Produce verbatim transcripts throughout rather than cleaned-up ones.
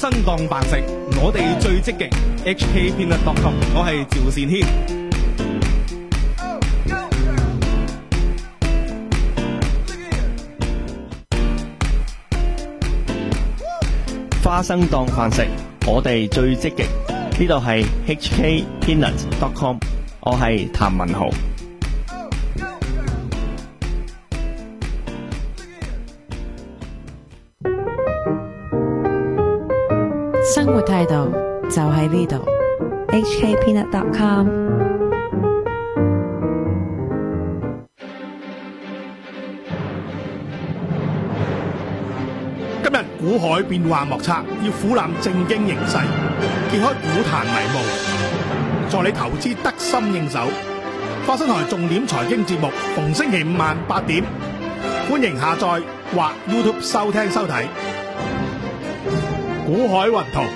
生當飯食，我哋最積極。H K Peanut dot com， 我係趙善軒。 花生當飯食，我哋最積極。呢度係 H K Peanut dot com， 我係譚文豪。 生活態度就喺呢度 ，H K Peanut dot com。 今日股海變幻莫測，要俯覽正經形勢，揭開股壇迷霧，助你投資得心應手。花生台重點財經節目，逢星期五晚八點，歡迎下載或 YouTube 收聽收睇。股海雲圖。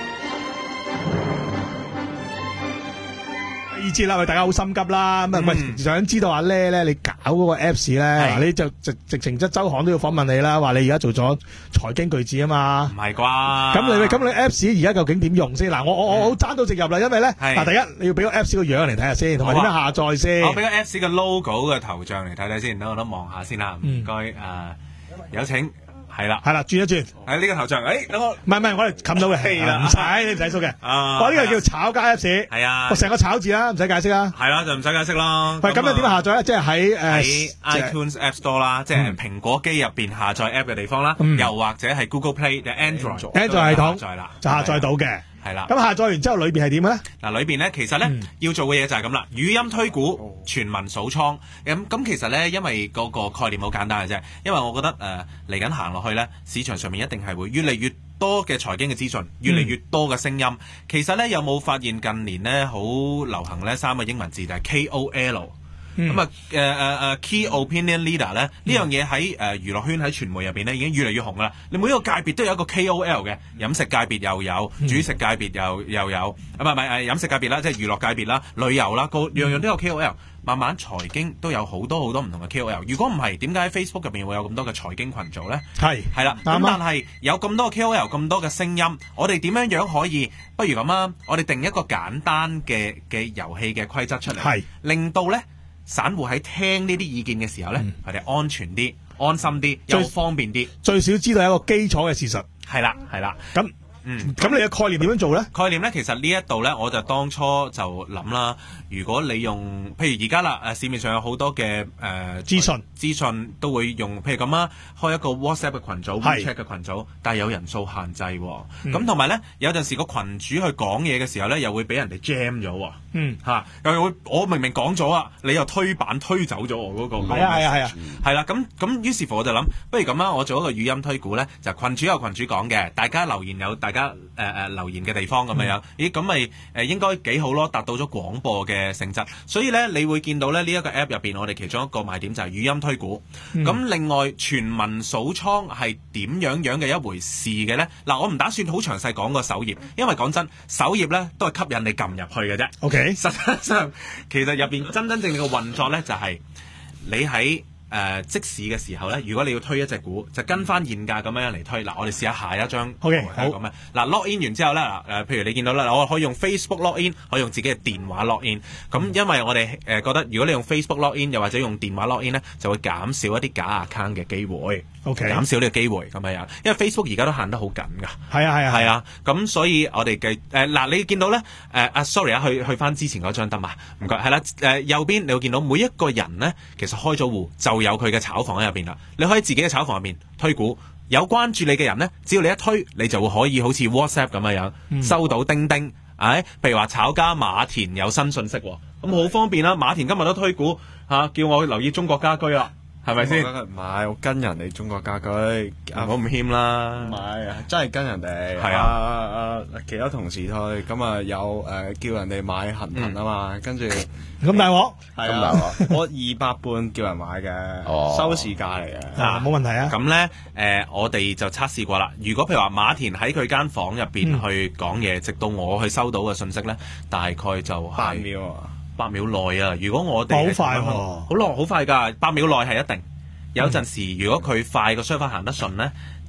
第二節啦，喂，大家好心急啦，咁啊，喂，想知道阿咧咧，你搞嗰個 Apps 咧，嗱，你就直直情即周行都要訪問你啦，話你而家做咗財經巨子啊嘛， 唔係啩？ 咁你咁你 Apps 而家究竟點用先？嗱，我我我好爭到直入啦，因為咧，嗱，第一你要俾個 Apps 個樣嚟睇下先，同埋點樣下載先。 我俾個 Apps 嘅 logo 嘅頭像嚟睇睇先，等我都望下先啦，唔該誒，有請。係啦， 係啦，轉一轉， 喺呢個頭像，誒，等我， 唔係唔係，我哋冚到嘅，係啦，唔使你唔使縮嘅， 啊， 我呢個叫炒家 Apps，係啊，我成個炒字啦，唔使解釋啦， 係啦，就唔使解釋啦。 喂，咁樣點下載咧？即係喺誒喺 iTunes App Store 啦，即係蘋果機入邊下載 App 嘅地方啦，又或者係 Google Play 嘅 Android，Android 系統就下載到嘅。係啦，咁下載完之後裏邊係點咧？ 嗱，裏邊咧其實咧、嗯、要做嘅嘢就係咁啦，語音推股、全民數倉。咁咁其實咧，因為嗰個概念好簡單嘅啫。因為我覺得誒嚟緊行落去咧，市場上面一定係會越嚟越多嘅財經嘅資訊，越嚟越多嘅聲音。嗯、其實咧有冇發現近年咧好流行咧三個英文字就係 K O L。咁啊誒誒誒 Key Opinion Leader 咧呢、嗯、樣嘢喺誒娛樂圈喺傳媒入邊咧已經越嚟越紅噶啦。你每一個界別都有一個 K O L 嘅，飲食界別又有，嗯、主食界別又又有，啊唔係唔係誒飲食界別啦，即係娛樂界別啦、旅遊啦，個樣樣都有 K O L。慢慢財經都有好多好多唔同嘅 K O L。如果唔係，點解喺 Facebook 入邊會有咁多嘅財經群組咧？係係啦，咁但係有咁多嘅 K O L， 咁多嘅聲音，我哋點樣樣可以？不如咁啊，我哋定一個簡單嘅嘅遊戲嘅規則出嚟，係令到咧。散戶喺聽呢啲意見嘅時候咧，佢哋、嗯、安全啲、安心啲、又方便啲，最少知道一個基礎嘅事實。係啦，係啦。咁，嗯，咁你嘅概念點樣做咧？概念咧，其實呢一度咧，我就當初就諗啦。如果你用，譬如而家啦，誒市面上有好多嘅誒資訊，資訊都會用，譬如咁啊，開一個 WhatsApp 嘅群組、WeChat 嘅群組，但係有人數限制喎。咁同埋咧，有陣時個群主去講嘢嘅時候咧，又會俾人哋 jam 咗喎。嗯，嚇，又會我明明講咗啊，你又推板推走咗我嗰個。係啊係啊係啊，係啦。咁咁於是乎我就諗，不如咁啊，我做一個語音推估咧，就群主有群主講嘅，大家留言有大家誒誒留言嘅地方咁樣樣。咦，咁咪誒應該幾好咯，達到咗廣播嘅性質，所以咧你會見到咧呢一個 app 入邊，我哋其中一個賣點就係語音推估。咁、嗯、另外全民數倉係點樣樣嘅一回事嘅咧？嗱，我唔打算好詳細講個首頁，因為講真，首頁咧都係吸引你撳入去嘅啫。OK，實際上其實入邊真真正正嘅運作咧就係、是、你喺。誒、呃、即市嘅時候咧，如果你要推一隻股，就跟翻現價咁樣嚟推。嗱，我哋試下下一張。OK，好咁樣。嗱 log in 完之後咧，嗱誒，譬如你見到啦，我可以用 Facebook log in， 可以用自己嘅電話 log in。咁、嗯、因為我哋誒、呃、覺得，如果你用 Facebook log in，又或者用電話 log in 咧，就會減少一啲假 account 嘅機會。OK，減少呢個機會咁樣。因為 Facebook 而家都限得好緊㗎。係啊係啊係啊。咁所以我哋嘅誒嗱，你見到咧誒啊 sorry 啊，去去翻之前嗰張得嘛？唔該，係啦誒右邊你會見到每一個人咧，其實開咗戶就有佢嘅炒房喺入邊啦。你可以自己嘅炒房入邊推股，有關注你嘅人咧，只要你一推，你就會可以好似 WhatsApp 咁樣樣、嗯、收到叮叮。誒、哎，譬如話炒家馬田有新信息，咁好方便啦。馬田今日都推股嚇、啊，叫我留意中國家居啦。係咪先？唔係，我跟人哋中國家居，我唔謙啦。唔係，真係跟人哋。係啊，啊啊其他同事推，咁啊有誒、呃、叫人哋買恒騰啊嘛，跟住咁大鑊，係啊，我二百半叫人買嘅，哦、收市價嚟嘅。啊，冇問題啊。咁咧誒，我哋就測試過啦。如果譬如話馬田喺佢間房入邊去講嘢，嗯、直到我去收到嘅信息咧，大概就係、是、八秒啊。八秒內啊！如果我哋好快喎，好耐好快㗎，八秒內係一定。有陣時，如果佢快個 server 行得順咧，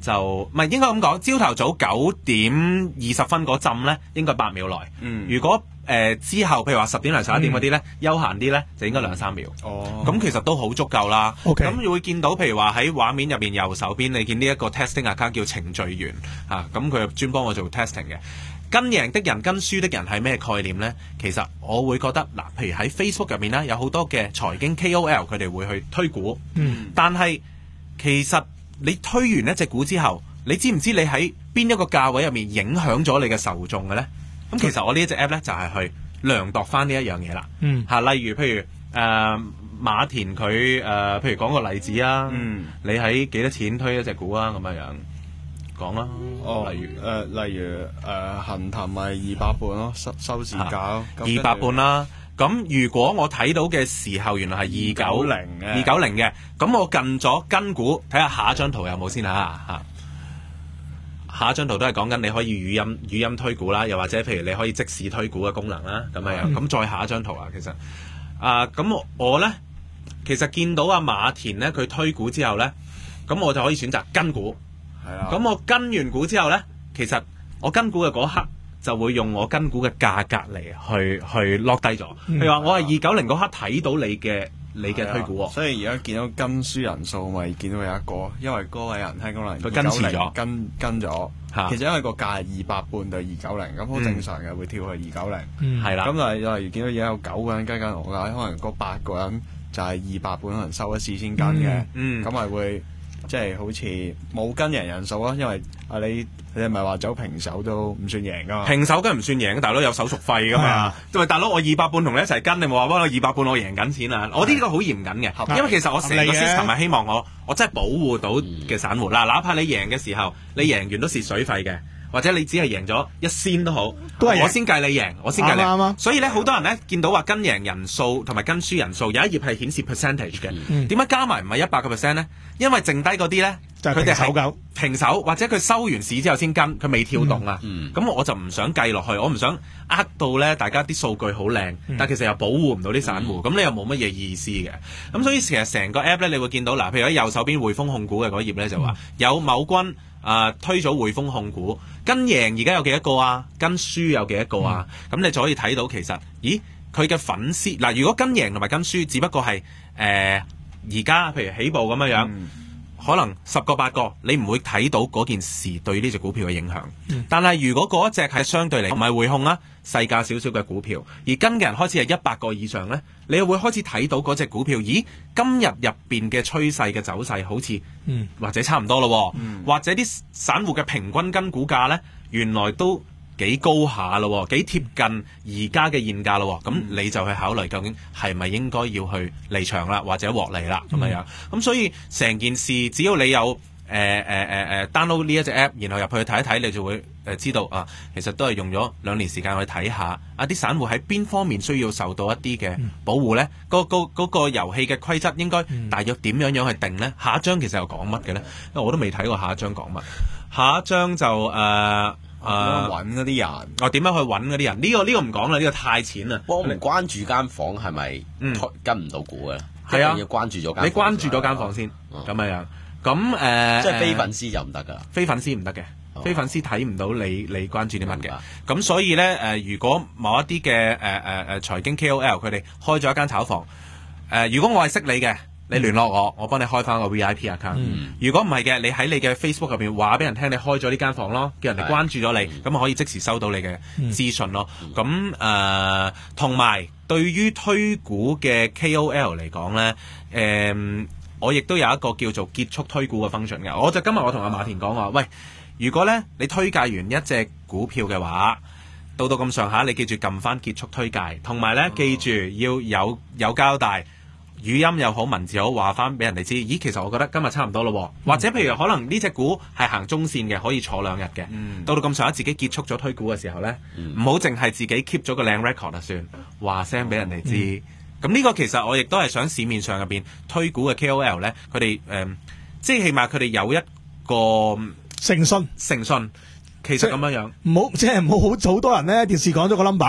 就唔係應該咁講，朝頭早九點二十分嗰陣咧，應該八秒內。 嗯， 如果誒、呃、之後，譬如話十點零十一點嗰啲咧，休閒啲咧，就應該兩三秒。 哦， 咁其實都好足夠啦。 OK 咁會見到，譬如話喺畫面入邊右手邊，你見呢一個 testing account 叫程序員啊，咁佢專幫我做 testing 嘅。跟贏的人跟輸的人係咩概念呢？其實我會覺得嗱，譬如喺 Facebook 入面咧，有好多嘅財經 K O L 佢哋會去推股， 嗯， 但係其實你推完一隻股之後，你知唔知你喺邊一個價位入面影響咗你嘅受眾嘅呢？咁其實我呢一隻 app 咧就係、是、去量度翻呢一樣嘢啦。 嗯， 嚇，例如譬如誒、呃、馬田佢誒、呃，譬如講個例子啊， 嗯， 你喺幾多錢推一隻股啊？咁樣樣講啦。 哦， 例如誒、呃，例如誒，恒騰咪二百半咯，收收市價咯， 二百半啦。咁如果我睇到嘅時候，原來係二九零嘅， 二九零嘅，咁我近咗跟股，睇下下一張圖有冇先嚇嚇。下一張圖都係講緊你可以語音語音推股啦，又或者譬如你可以即時推股嘅功能啦，咁樣樣。咁、 嗯、 再下一張圖啊，其實啊，咁、呃、我我咧其實見到阿馬田咧佢推股之後咧，咁我就可以選擇跟股。 係啊。 咁我跟完股之後咧，其實我跟股嘅嗰刻就會用我跟股嘅價格嚟去去落低咗。譬如話我係二九零嗰刻睇到你嘅你嘅推股喎， 所以而家見到跟輸人數咪見到有一個，因為嗰位人聽講能佢跟遲咗， 跟跟咗。其實因為個價係二百半對二九零，咁好正常嘅會跳去二九零。係啦。咁但係例如見到而家有九個人跟緊我㗎，可能嗰八個人就係二百半，可能收一次先跟嘅。嗯。咁咪會。即係好似冇跟贏人數咯，因為啊你你係咪話走平手都唔算贏噶嘛？ 平手梗係唔算贏，大佬有手續費噶嘛。因為大佬我二百半同你一齊跟，你冇話幫我二百半我贏緊錢啊！我呢個好嚴謹嘅，因為其實我成個 system 係希望我我真係保護到嘅散戶嗱，哪怕你贏嘅時候你贏完都蝕水費嘅。或者你只係贏咗一仙都好，都係我先計你贏，我先計你。啱啱。所以咧，好多人咧見到話跟贏人數同埋跟輸人數有一頁係顯示 percentage 嘅。點解加埋唔係一百個 percent 咧？因為剩低嗰啲咧，佢哋係平手或者佢收完市之後先跟，佢未跳動啊。咁我就唔想計落去，我唔想呃到咧大家啲數據好靚，但其實又保護唔到啲散戶，咁你又冇乜嘢意思嘅。咁所以其實成個 app 咧，你會見到嗱，譬如喺右手邊匯豐控股嘅嗰頁咧就話有某君。啊、呃！推咗匯豐控股，跟贏而家有幾多個啊？跟輸有幾多個啊？咁、嗯、你就可以睇到其實，咦？佢嘅粉絲嗱，如果跟贏同埋跟輸，只不過係誒而家譬如起步咁樣樣，嗯、可能十個八個，你唔會睇到嗰件事對呢隻股票嘅影響。嗯、但係如果嗰一隻係相對嚟唔係匯控啊，細價少少嘅股票，而跟嘅人開始係一百個以上咧，你又會開始睇到嗰隻股票，咦？今日入邊嘅趨勢嘅走勢好似，嗯、或者差唔多咯，嗯、或者啲散戶嘅平均跟股價咧，原來都幾高下咯，幾貼近而家嘅現價咯，咁、嗯、你就去考慮究竟係咪應該要去離場啦，或者獲利啦咁樣樣。咁、嗯、所以成件事，只要你有誒誒誒誒 download 呢一隻 app，然後入去睇一睇，你就會誒知道啊，其實都係用咗兩年時間去睇下啊啲散戶喺邊方面需要受到一啲嘅保護咧。嗰、嗯嗰個嗰、嗰個遊戲嘅規則應該大約點樣樣去定咧？下一章其實又講乜嘅咧？因為我都未睇過下一章講乜。下一章就誒。呃誒揾嗰啲人， 我點樣去揾嗰啲人？呢、這個呢、這個唔講啦，呢、這個太淺啦。 我唔關注間房係咪跟唔到股嘅？ 係、嗯、啊， 要關注咗間。 你關注咗間房先，咁樣樣。咁誒，呃、 即係非粉絲就唔得㗎。 非粉絲唔得嘅， 哦、 非粉絲睇唔到你你關注啲乜嘅。咁所以咧誒、呃，如果某一啲嘅誒誒誒財經 K O L 佢哋開咗一間炒房，誒、呃，如果我係識你嘅。你聯絡我，我幫你開翻個 V I P account。嗯、如果唔係嘅，你喺你嘅 Facebook 入邊話俾人聽，你開咗呢間房咯，叫人哋關注咗你，咁啊、嗯、可以即時收到你嘅資訊咯。咁誒、嗯，同埋、呃、對於推股嘅 K O L 嚟講咧，誒、呃，我亦都有一個叫做結束推股嘅 function 嘅。我就今日我同阿馬田講話，喂，如果咧你推介完一隻股票嘅話，到到咁上下，你記住撳翻結束推介，同埋咧記住要有有交代。語音又好，文字又好，話翻俾人哋知。咦，其實我覺得今日差唔多咯。嗯、或者譬如可能呢隻股係行中線嘅，可以坐兩日嘅。嗯、到到咁上下，自己結束咗推股嘅時候咧，唔好淨係自己 keep 咗個靚 record 啊，算話聲俾人哋知。咁呢、嗯、個其實我亦都係想市面上入邊推股嘅 K O L 咧，佢哋誒，即係起碼佢哋有一個誠信， 誠信。其實咁樣樣， 唔好即係唔好好好多人咧，電視講咗個 number。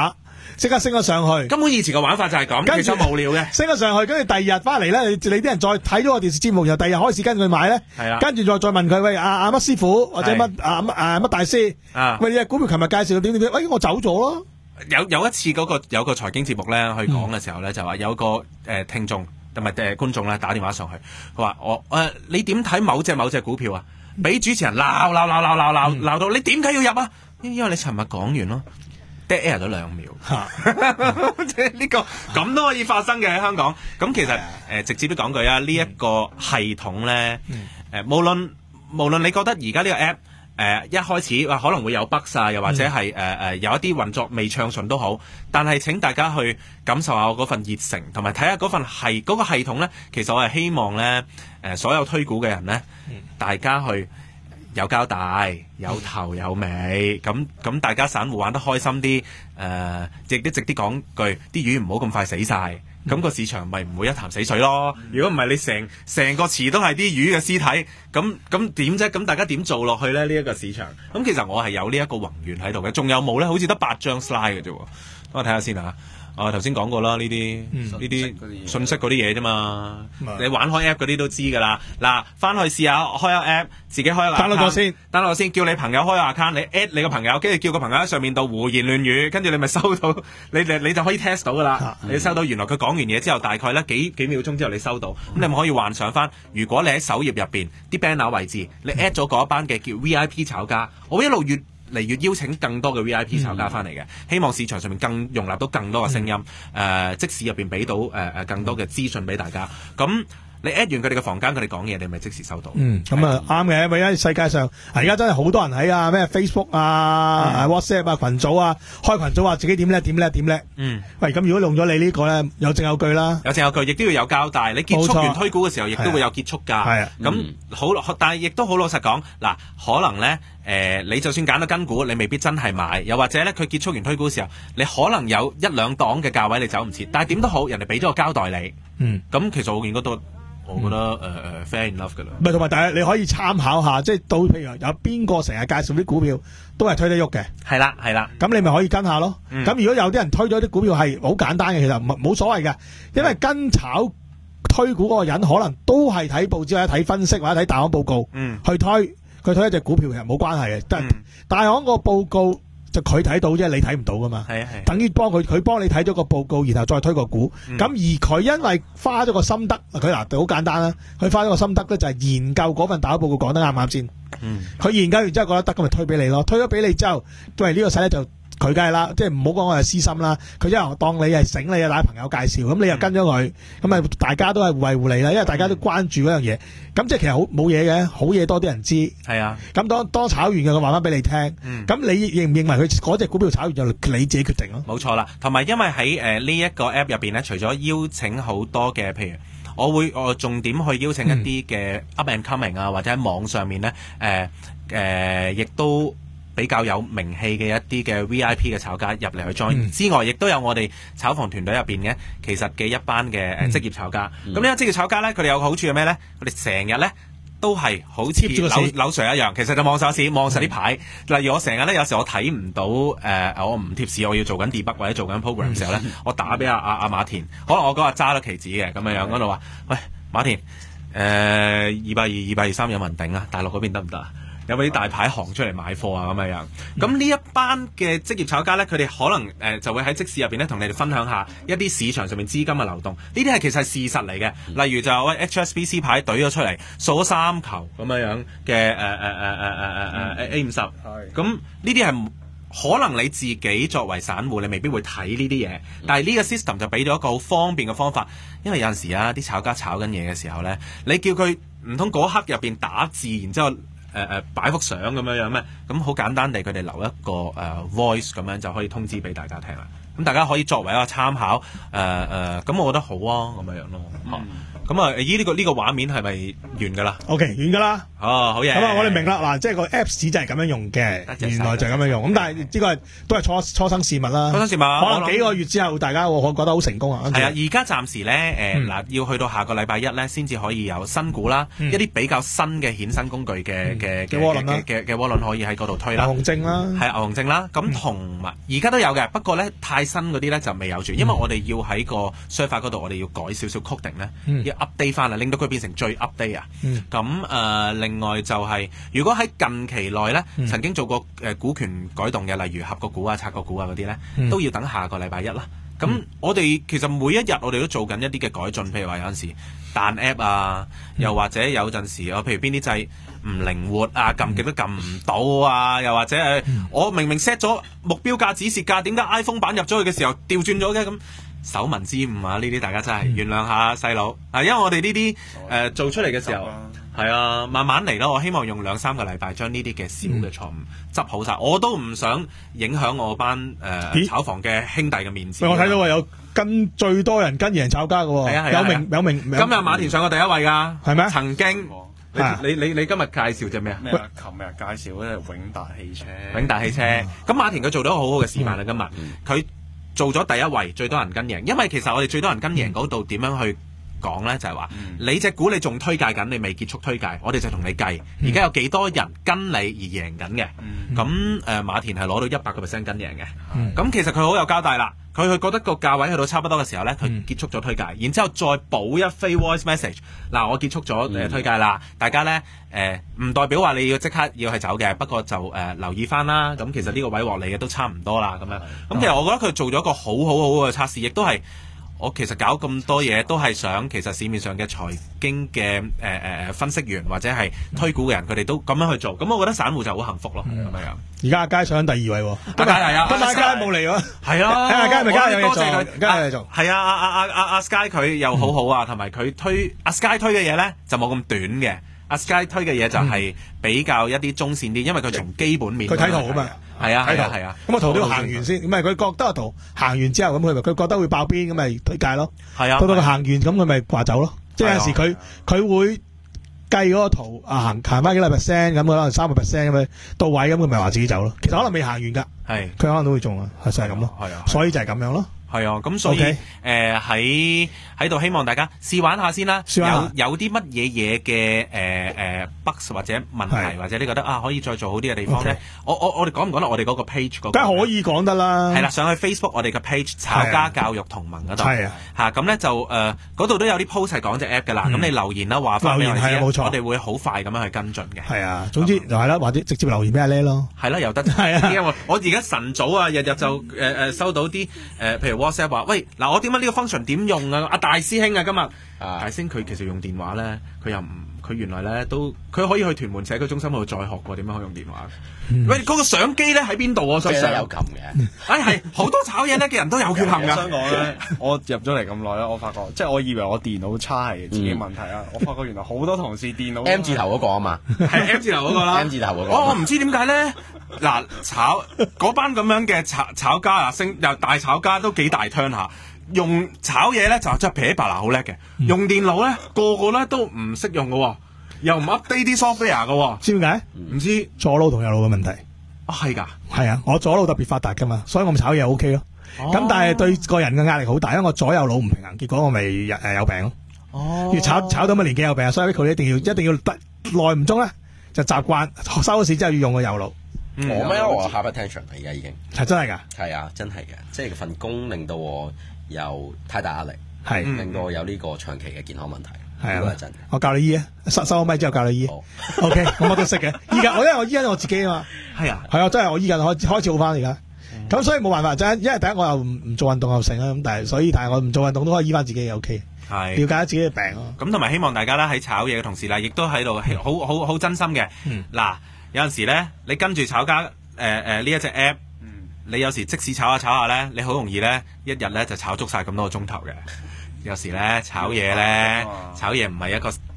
即刻升咗上去。 根本以前嘅玩法就係咁，其實無聊嘅。 升咗上去，跟住第二日翻嚟咧，你你啲人再睇咗個電視節目，然後第二日開始跟佢買咧， 係啊， 跟住再再問佢喂阿阿乜師傅或者乜阿乜誒乜大師啊， 喂你隻股票琴日介紹點點點，喂我走咗咯。 有有一次嗰、那個有個財經節目咧，去講嘅時候咧，就話有個誒、呃、聽眾同埋誒觀眾咧打電話上去，佢話我誒、呃、你點睇某隻某隻股票啊？俾主持人鬧鬧鬧鬧鬧鬧鬧到你點解要入啊？因為你尋日講完咯 ，dead air 咗兩秒，即係呢個咁都可以發生嘅喺香港。咁其實誒、呃、直接啲講句啊，呢、這、一個系統咧，誒、呃、無論無論你覺得而家呢個 app。誒、呃、一開始話可能會有 bug 啊，又或者係誒誒有一啲運作未暢順都好，但係請大家去感受下我嗰份熱誠，同埋睇下嗰份係嗰、嗰個系統咧。其實我係希望咧，誒、呃、所有推股嘅人咧，嗯、大家去有交代、有頭有尾，咁咁大家散戶玩得開心啲，誒、呃、亦都直啲講句，啲魚唔好咁快死晒。咁個市場咪唔會一潭死水咯。如果唔係你成成個池都係啲魚嘅屍體，咁咁點啫？咁大家點做落去咧？呢、這、一個市場，咁其實我係有呢一個宏願喺度嘅。仲有冇咧？好似得八張 slide 嘅啫。等我睇下先啊。我頭先講過啦，呢啲呢啲信息嗰啲嘢啫嘛。你玩開 app 嗰啲都知㗎啦。嗱，翻去試下開個 app，自己開個 account。download 咗先 ，download 先，叫你朋友開個 account，你 at 你個朋友，跟住叫個朋友喺上面度胡言亂語，跟住你咪收到，你你你就可以 test 到㗎啦。你收到原來佢講完嘢之後，大概咧幾幾秒鐘之後你收到，咁你咪可以幻想翻，如果你喺首頁入邊啲 banner 位置，你 at 咗嗰一班嘅叫 V I P 炒家，我一路越嚟越邀請更多嘅 V I P 炒家翻嚟嘅，嗯、希望市場上面更容納到更多嘅聲音，誒、嗯呃，即使入邊俾到誒誒、呃、更多嘅資訊俾大家，咁。你 at 完佢哋嘅房間，佢哋講嘢，你咪即時收到。嗯，咁啊啱嘅，因為世界上而家真係好多人喺啊咩 Facebook 啊、嗯、WhatsApp 啊群組啊，開群組話自己點叻點叻點叻。嗯，喂，咁如果用咗你呢個咧，有證有據啦，有證有據，亦都要有交代。你結束完推股嘅時候，亦都會有結束價。係啊，咁好，但係亦都好老實講，嗱，可能咧，誒、呃，你就算揀到跟股，你未必真係買，又或者咧，佢結束完推股嘅時候，你可能有一兩檔嘅價位你走唔切，但係點都好，人哋俾咗個交代你。嗯，咁其實我見嗰度。我覺得誒誒、嗯呃、fair enough 噶啦，唔係同埋，但係你可以參考下，即係到譬如有邊個成日介紹啲股票都係推得喐嘅，係啦係啦，咁你咪可以跟下咯。咁、嗯、如果有啲人推咗啲股票係好簡單嘅，其實唔冇所謂嘅，因為跟炒推股嗰個人可能都係睇報紙或者睇分析或者睇大行報告，嗯，去推佢推一隻股票其實冇關係嘅，但係、嗯、大行個報告。就佢睇到啫，你睇唔到噶嘛？係啊係。等於幫佢，佢幫你睇咗個報告，然後再推個股。咁、嗯、而佢因為花咗個心得，佢嗱好簡單啦。佢花咗個心得咧，就係研究嗰份大行報告講得啱唔啱先。嗯。佢研究完之後覺得得，咁咪推俾你咯。推咗俾你之後，因為呢個勢咧就佢梗係啦，即係唔好講我係私心啦。佢因為當你係醒你啊，打朋友介紹，咁你又跟咗佢，咁咪、嗯、大家都係互惠互利啦。因為大家都關注嗰樣嘢，咁、嗯、即係其實好冇嘢嘅，好嘢多啲人知。係啊。咁當當炒完嘅，佢話翻俾你聽。咁、嗯、你認唔認為佢嗰隻股票炒完就你自己決定咯？冇錯啦。同埋因為喺誒呢一個 app 入邊咧，除咗邀請好多嘅，譬如我會我重點去邀請一啲嘅 up and coming 啊，或者喺網上面咧，誒誒亦都。比較有名氣嘅一啲嘅 V I P 嘅炒家入嚟去 join、嗯、之外，亦都有我哋炒房團隊入邊嘅其實嘅一班嘅誒職業炒家。咁呢個職業炒家咧，佢哋有個好處係咩咧？佢哋成日咧都係好似柳柳 Sir 一樣，其實就望手市望實啲牌。嗯、例如我成日咧，有時我睇唔到誒、呃，我唔貼市，我要做緊 debug 或者做緊 program 嘅時候咧，嗯、我打俾阿阿阿馬田，可能我嗰日揸咗期指嘅咁樣樣嗰度話，喂馬田，誒二百二、二百二三有冇人頂啊？大陸嗰邊得唔得啊？有冇啲大牌行出嚟買貨啊咁樣樣？咁呢一班嘅職業炒家咧，佢哋可能誒、呃、就會喺即市入邊咧，同你哋分享下一啲市場上面資金嘅流動。呢啲係其實係事實嚟嘅。例如就係喂 H S B C 牌懟咗出嚟，掃咗三球咁樣樣嘅誒誒誒誒誒誒誒 A 五十。係。咁呢啲係可能你自己作為散戶，你未必會睇呢啲嘢。但係呢個 system 就俾咗一個好方便嘅方法，因為有陣時啊，啲炒家炒緊嘢嘅時候咧，你叫佢唔通嗰刻入邊打字，然之後。誒誒、呃、擺幅相咁樣樣咩？咁好簡單地，佢哋留一個誒、呃、voice 咁樣就可以通知俾大家聽啦。咁大家可以作為一個參考，誒、呃、誒，咁、呃、我覺得好啊，咁樣樣咯。嚇、嗯， 咁啊，依呢個呢個畫面係咪完㗎啦 ？OK， 完㗎啦。 哦，好嘢。 咁啊，我哋明啦，嗱，即係個 Apps 就係咁樣用嘅，原來就係咁樣用。咁但係呢個係都係初初生事物啦。初生事物， 可能幾個月之後，大家會覺得好成功啊。 係啊，而家暫時咧，誒嗱，要去到下個禮拜一咧，先至可以有新股啦，一啲比較新嘅衍生工具嘅嘅嘅嘅嘅嘅窩輪可以喺嗰度推啦。 牛熊證啦， 係牛熊證啦。咁同埋而家都有嘅，不過咧太新嗰啲咧就未有住，因為我哋要喺個 server 嗰度，我哋要改少少 coding 咧，要 update 翻啊，令到佢變成最 update 啊。咁誒，另外就係如果喺近期內咧，曾經做過誒股權改動嘅，例如合個股啊、拆個股啊嗰啲咧，都要等下個禮拜一啦。咁我哋其實每一日我哋都做緊一啲嘅改進，譬如話有陣時彈 app 啊，又或者有陣時我譬如邊啲掣唔靈活啊，撳極都撳唔到啊，又或者誒我明明 set 咗目標價、指示價，點解 iPhone 版入咗去嘅時候調轉咗嘅咁？手民之誤啊！呢啲大家真係原諒下細佬啊，因為我哋呢啲誒做出嚟嘅時候係啊，慢慢嚟咯。我希望用兩三個禮拜將呢啲嘅小嘅錯誤執好晒。我都唔想影響我班誒炒房嘅兄弟嘅面子。 我睇到話有跟最多人跟贏炒家嘅喎， 係啊係啊， 有名有名。今日馬田上過第一位㗎， 係咩？ 曾經你你你今日介紹隻咩啊？ 咩啊？琴日介紹嗰隻永達汽車。 永達汽車，咁馬田佢做到好好嘅示範啦。今日佢做咗第一位，最多人跟贏，因為其實我哋最多人跟贏嗰度點樣去講呢？就係話、嗯、你隻股你仲推介緊，你未結束推介，我哋就同你計，而家有幾多人跟你而贏緊嘅。咁誒、嗯呃、馬田係攞到一百個 percent 跟贏嘅。咁、嗯、其實佢好有交代啦。佢去覺得個價位去到差不多嘅時候呢，佢結束咗推介，嗯、然之後再補一飛 voice message。嗱，我結束咗誒推介啦，嗯、大家呢，誒唔代表話你要即刻要去走嘅，不過就誒、呃、留意翻啦。咁其實呢個位獲利嘅都差唔多啦，咁樣。咁其實我覺得佢做咗一個好好好嘅測試，亦都係。我其實搞咁多嘢都係想，其實市面上嘅財經嘅誒誒分析員或者係推股嘅人，佢哋都咁樣去做，咁我覺得散戶就好幸福咯，咁樣。 而家阿佳上緊第二位喎， 阿佳係啊， 今日阿佳冇嚟喎， 係啊， 阿佳咪加有嘢做，加有嘢做。係啊，阿阿阿阿阿 Sky 佢又好好啊，同埋佢推阿 Sky 推嘅嘢咧就冇咁短嘅，阿 Sky 推嘅嘢就係比較一啲中線啲，因為佢從基本面佢睇圖啊嘛。 係啊係啊係啊， 咁個圖都要行完先，唔係佢覺得個圖行完之後咁佢咪佢覺得會爆邊咁咪推介咯。係啊，到到佢行完咁佢咪話走咯。即係有時佢佢會計嗰個圖啊行行翻幾多 percent 咁，可能三個 percent 咁樣到位咁佢咪話自己走咯。其實可能未行完㗎，係佢可能都會中啊，係就係咁咯。係啊，所以就係咁樣咯。係啊，咁所以誒喺喺度希望大家試玩下先啦。有有啲乜嘢嘢嘅誒誒 bugs 或者問題，或者你覺得啊可以再做好啲嘅地方咧，我我我哋講唔講啦？我哋嗰個 page 嗰個梗係可以講得啦。係啦，上去 Facebook 我哋嘅 page 炒家教育同盟嗰度係啊嚇，咁咧就誒嗰度都有啲 post 係講隻 app 㗎啦。咁你留言啦，話翻俾我哋知，我哋會好快咁樣去跟進嘅。係啊，總之就係啦，或者直接留言俾阿叻咯。係啦，又得。係啊，因為我而家晨早啊，日日就誒誒收到啲誒譬如 WhatsApp 話，喂嗱，我點解呢個 function 點用啊？阿大師兄啊，今日、啊、大師兄佢其實用電話咧，佢又唔，佢原來咧都，佢可以去屯門社區中心嗰度再學過點樣可以用電話。嗯、喂，嗰、那個相機咧喺邊度啊？我想有撳嘅，哎係好多炒嘢咧嘅人都有缺陷㗎。我想講咧，我入咗嚟咁耐咧，我發覺即係我以為我電腦差係自己問題啊，嗯、我發覺原來好多同事電腦 M 字頭嗰個啊嘛，係 M 字頭嗰個啦 ，M 字頭嗰個。我我唔知點解咧，嗱炒嗰班咁樣嘅炒炒家啊，升又大炒家都幾大 turn 下。用炒嘢咧就真係撇白嗱好叻嘅，嗯、用電腦咧個個咧都唔識用嘅，又唔 update 啲 software 嘅，知點解？唔知左腦同右腦嘅問題啊，係㗎，係啊，我左腦特別發達㗎嘛，所以我炒嘢 OK 咯。咁、哦、但係對個人嘅壓力好大，因為我左右腦唔平衡，結果我咪誒有病咯。哦，越炒炒到乜年紀有病，所以佢一定要一定要耐唔中咧，就習慣收咗市之後要用個右腦。 嗯、我咩？我 hypertension 而家已經係真係㗎，係啊，真係嘅，即係份工令到我有太大壓力，係令到我有呢個長期嘅健康問題。係啊，真。我教你醫啊，收收咗咪之後教你醫。O K， 咁我都識嘅。依家我因為我醫緊我自己啊嘛。係啊，係啊，真係我醫緊開開始好翻而家。咁、嗯、所以冇辦法，真係因為第一我又唔唔做運動又成啊，咁但係所以但係我唔做運動都可以醫翻自己 O K。係了解下自己嘅病咯。咁同埋希望大家咧喺炒嘢嘅同時啦，亦都喺度好好好真心嘅。嗱、嗯，有陣時咧，你跟住炒家誒誒呢一隻 app。你有時即使炒下炒下咧，你好容易咧一日咧就炒足晒咁多個鐘頭嘅。有時咧炒嘢咧，炒嘢唔係一個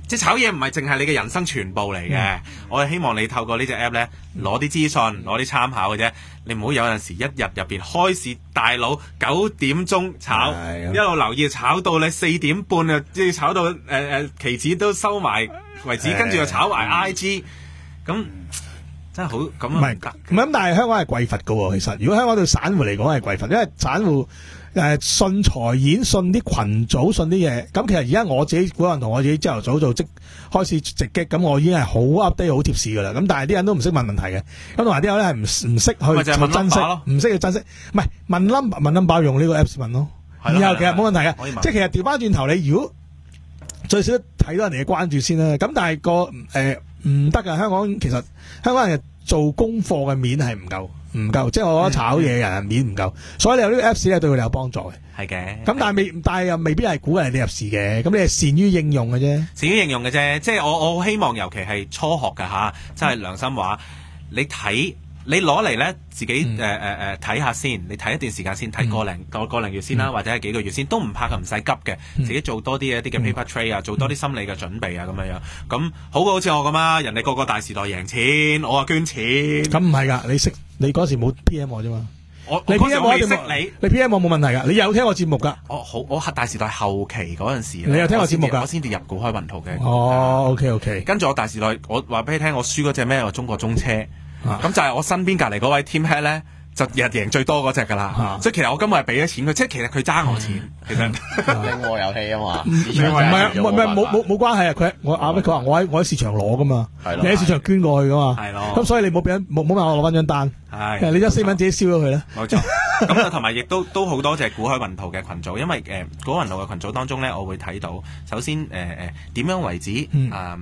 即係炒嘢唔係淨係你嘅人生全部嚟嘅，嗯、我係希望你透過呢隻 app 咧攞啲資訊，攞啲參考嘅啫。你唔好有陣時一日入邊開市大佬九點鐘炒，一路留意炒到你四點半啊，即係炒到誒誒期指都收埋為止，跟住又炒埋 I G，咁真係好咁唔係咁，但係香港係匱乏噶喎。其實如果香港對散戶嚟講係匱乏，因為散戶。誒信財演，信啲群組，信啲嘢。咁其實而家我自己股份同我自己朝頭早做即開始直擊，咁我已經係好 update 好貼士㗎啦。咁但係啲人都唔識問問題嘅，咁同埋啲人咧係唔唔識去去珍惜，唔識去珍惜。唔係問 number 問 number 用呢個 apps 問咯。以後其實冇問題嘅，即係其實調翻轉頭，你如果最少睇到人哋嘅關注先啦。咁但係個誒唔得㗎，香港其實香港人做功課嘅面係唔夠。唔夠，即係我覺得炒嘢嘅人面唔夠，所以你有呢個 Apps 咧對佢哋有幫助嘅。係嘅。咁但係未，但係又未必係鼓勵你入市嘅。咁你係善於應用嘅啫。善於應用嘅啫，即係我我希望，尤其係初學嘅吓，真係良心話，你睇你攞嚟咧自己誒誒誒睇下先，你睇一段時間先，睇個零個個零月先啦，嗯、或者係幾個月先，都唔怕嘅，唔使急嘅，自己做多啲一啲嘅 paper trade 啊，做多啲心理嘅準備啊，咁樣樣，咁好過好似我咁啊，人哋個個大時代贏錢，我話捐錢。咁唔係㗎，你識。你嗰時冇 P M 我啫嘛，我你 P M 我一定識你，你 P M 我冇問題噶，你有聽我節目噶。我好，我大時代後期嗰陣時，你有聽我節目噶，我先至入股開雲圖嘅。哦 ，OK OK。跟住我大時代，我話俾你聽，我輸嗰隻咩？我中國中車，咁就係我身邊隔離嗰位 Team Head 咧，就日贏最多嗰隻噶啦。所以其實我今日係俾咗錢佢，即係其實佢爭我錢，其實領我遊戲啊嘛。唔係唔係唔係冇冇冇關係啊！佢我阿咩佢話我喺我喺市場攞噶嘛，你喺市場捐過去噶嘛，係咯。咁所以你冇俾冇冇問我攞翻張單。係，你將四蚊自己燒咗佢啦。冇錯，咁啊同埋亦都都好多謝股海雲圖嘅群組，因為誒股海雲圖嘅群組當中咧，我會睇到首先誒誒點樣為止誒誒誒誒誒誒，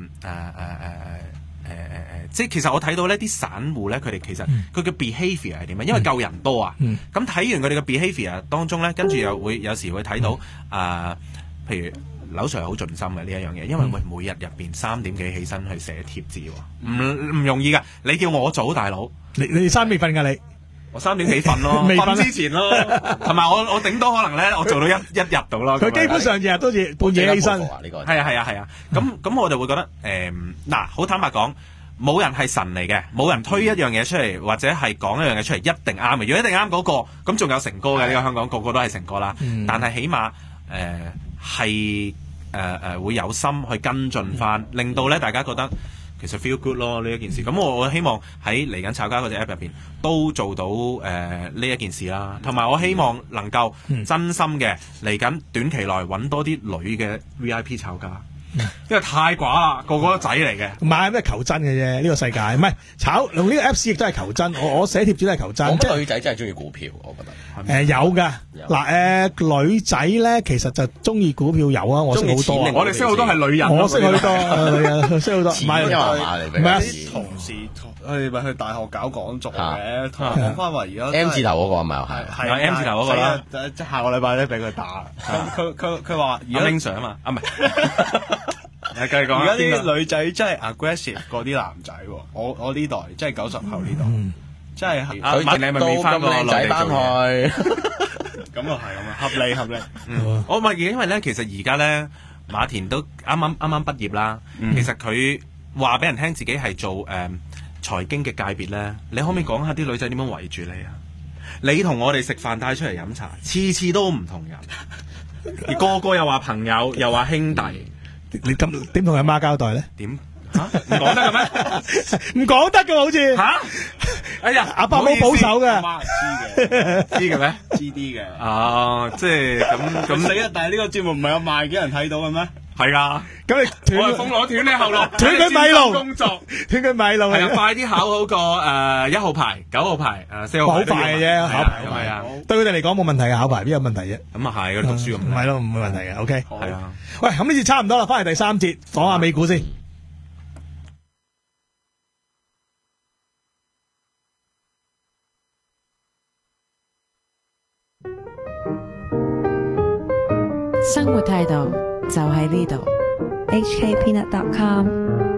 即係其實我睇到呢啲散戶咧，佢哋其實佢嘅 behaviour 係點啊？因為夠人多啊，咁睇完佢哋嘅 behaviour 當中咧，跟住又會有時會睇到啊，譬如。劉 Sir 好盡心嘅呢一樣嘢，因為喂每日入邊三點幾起身去寫貼字，唔唔容易噶。你叫我早，大佬，你你三點瞓㗎你？我三點幾瞓咯，未瞓之前咯，同埋我我頂多可能咧，我做到一一日到咯。佢基本上日日都似半夜起身。呢個係啊係啊係啊，咁咁我就會覺得誒嗱，好坦白講，冇人係神嚟嘅，冇人推一樣嘢出嚟，或者係講一樣嘢出嚟一定啱嘅。如果一定啱嗰個，咁仲有成哥嘅呢個香港個個都係成哥啦。但係起碼誒係。誒誒、呃、會有心去跟進翻，令到咧大家覺得其實 feel good 咯呢一件事。咁我我希望喺嚟緊炒家嗰隻 app 入邊都做到誒呢一件事啦。同埋我希望能夠真心嘅嚟緊短期內揾多啲女嘅 V I P 炒家。因為太寡啦，個個都仔嚟嘅，唔係咩求真嘅啫。呢個世界唔係炒用呢個 Apps 亦都係求真。我我寫貼紙都係求真。咁女仔真係中意股票，我覺得誒有噶嗱誒女仔咧，其實就中意股票有啊。我識好多，我哋識好多係女人，我識好多女人，識好多。唔係唔係啲同事去咪去大學搞講座嘅，講翻話而家 M 字頭嗰個係咪係係 M 字頭嗰個啦，即係下個禮拜咧俾佢打。佢佢佢話而家 Sir 啊嘛，啊唔係。而家啲女仔真係 aggressive 過啲男仔喎，我我呢代即係九十後呢代，真係佢你咪未翻過內地做嘢，咁啊係咁啊，合理合理。我咪因為咧，其實而家咧馬田都啱啱啱啱畢業啦，其實佢話俾人聽自己係做誒財經嘅界別咧，你可唔可以講下啲女仔點樣圍住你啊？你同我哋食飯帶出嚟飲茶，次次都唔同人，而個個又話朋友，又話兄弟。你咁點同阿媽交代咧？點吓唔講得嘅咩？唔講得嘅好似吓，哎呀，阿爸好保守嘅，媽知嘅，知嘅咩？知啲嘅。哦，即係咁咁死啊！但係呢個節目唔係有賣俾人睇到嘅咩？係啊，咁你斷風鑼斷你後路，斷佢米路工作，斷佢米路係啊！快啲考好個誒一號牌、九號牌、誒四號牌，好快嘅啫，考牌係啊，對佢哋嚟講冇問題嘅，考牌邊有問題啫？咁啊係，佢讀書咁唔係咯，唔會問題嘅。OK，係啊。喂，咁呢節差唔多啦，翻嚟第三節講下美股先。 生活態度就喺呢度 ，H K Peanut dot com。